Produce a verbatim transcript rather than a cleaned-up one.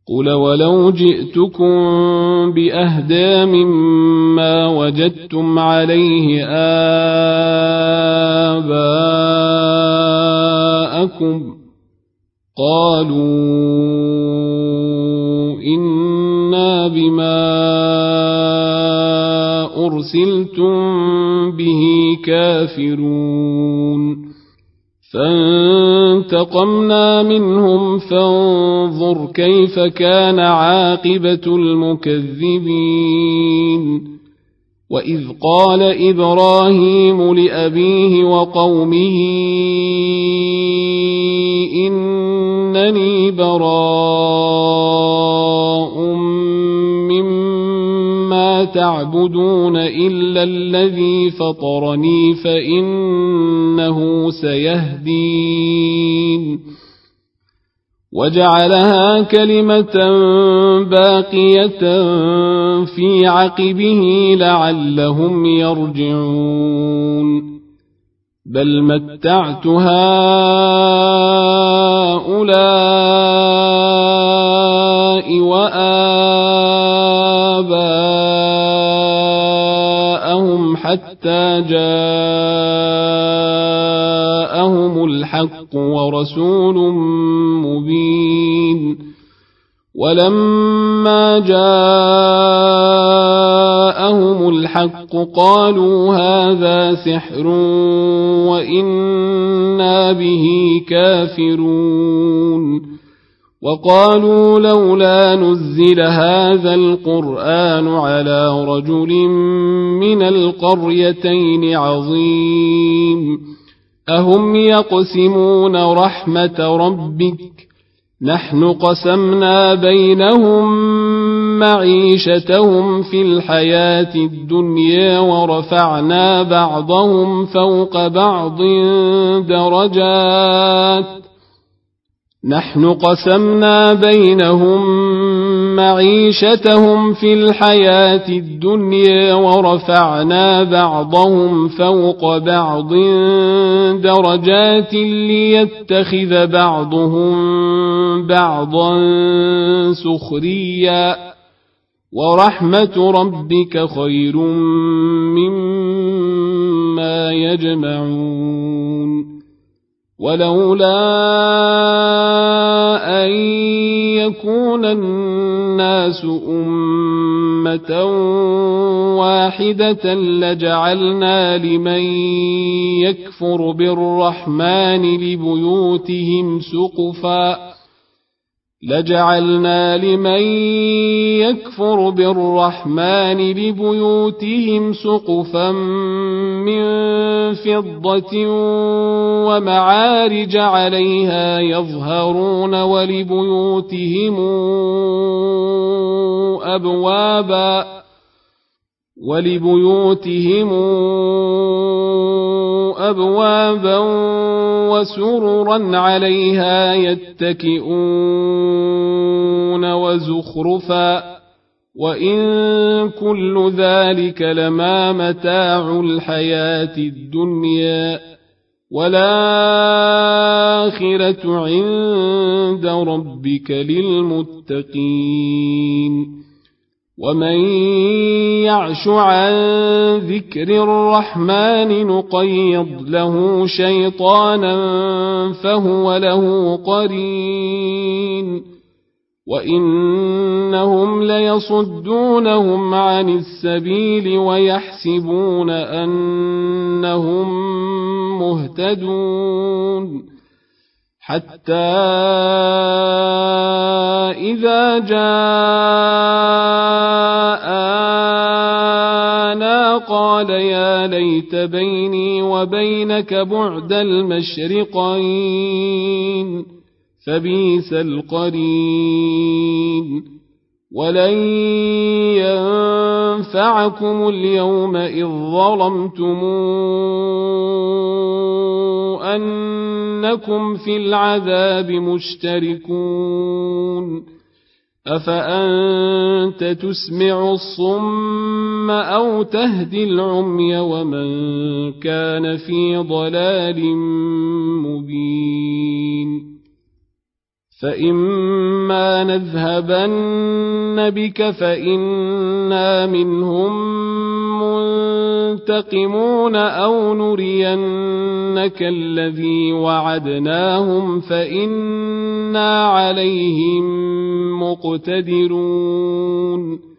قل ولو جئتكم بأهدى مما وجدتم عليه آباءكم قالوا إنا بما أرسلتم به كافرون فانتقمنا منهم فانظر كيف كان عاقبة المكذبين وإذ قال إبراهيم لأبيه وقومه إنني براء مما تعبدون إلا الذي فطرني فإنه سيهدين وجعلها كلمة باقية في عقبه لعلهم يرجعون بل متعت هؤلاء وآباءهم حتى جاءهم الحق ورسول مبين ولما جاءهم الحق قالوا هذا سحر وإنا به كافرون وقالوا لولا نزل هذا القرآن على رجل من القريتين عظيم أهم يقسمون رحمة ربك نحن قسمنا بينهم معيشتهم في الحياة الدنيا ورفعنا بعضهم فوق بعض درجات نحن قسمنا بينهم معيشتهم في الحياة الدنيا ورفعنا بعضهم فوق بعض درجات ليتخذ بعضهم بعضا سخريا ورحمة ربك خير مما يجمعون ولولا أن يكون الناس أمة واحدة لجعلنا لمن يكفر بالرحمن لبيوتهم سقفا لجعلنا لمن يكفر بالرحمن لبيوتهم سقفا من فضة ومعارج عليها يظهرون ولبيوتهم أبوابا ولبيوتهم أبوابا وسررا عليها يتكئون وزخرفا وإن كل ذلك لما متاع الحياة الدنيا والآخرة عند ربك للمتقين ومن يعش عن ذكر الرحمن نقيض له شيطانا فهو له قرين وإنهم ليصدونهم عن السبيل ويحسبون أنهم مهتدون حتى إذا جاءنا قال يا ليت بيني وبينك بعد المشرقين فبئس القرين ولن ينفعكم اليوم إذ ظلمتم أنكم في العذاب مشتركون أفأنت تسمع الصم أو تهدي العمي ومن كان في ضلال مبين فإما نذهبن بك فإنا منهم منتقمون أو نرينك الذي وعدناهم فإنا عليهم مقتدرون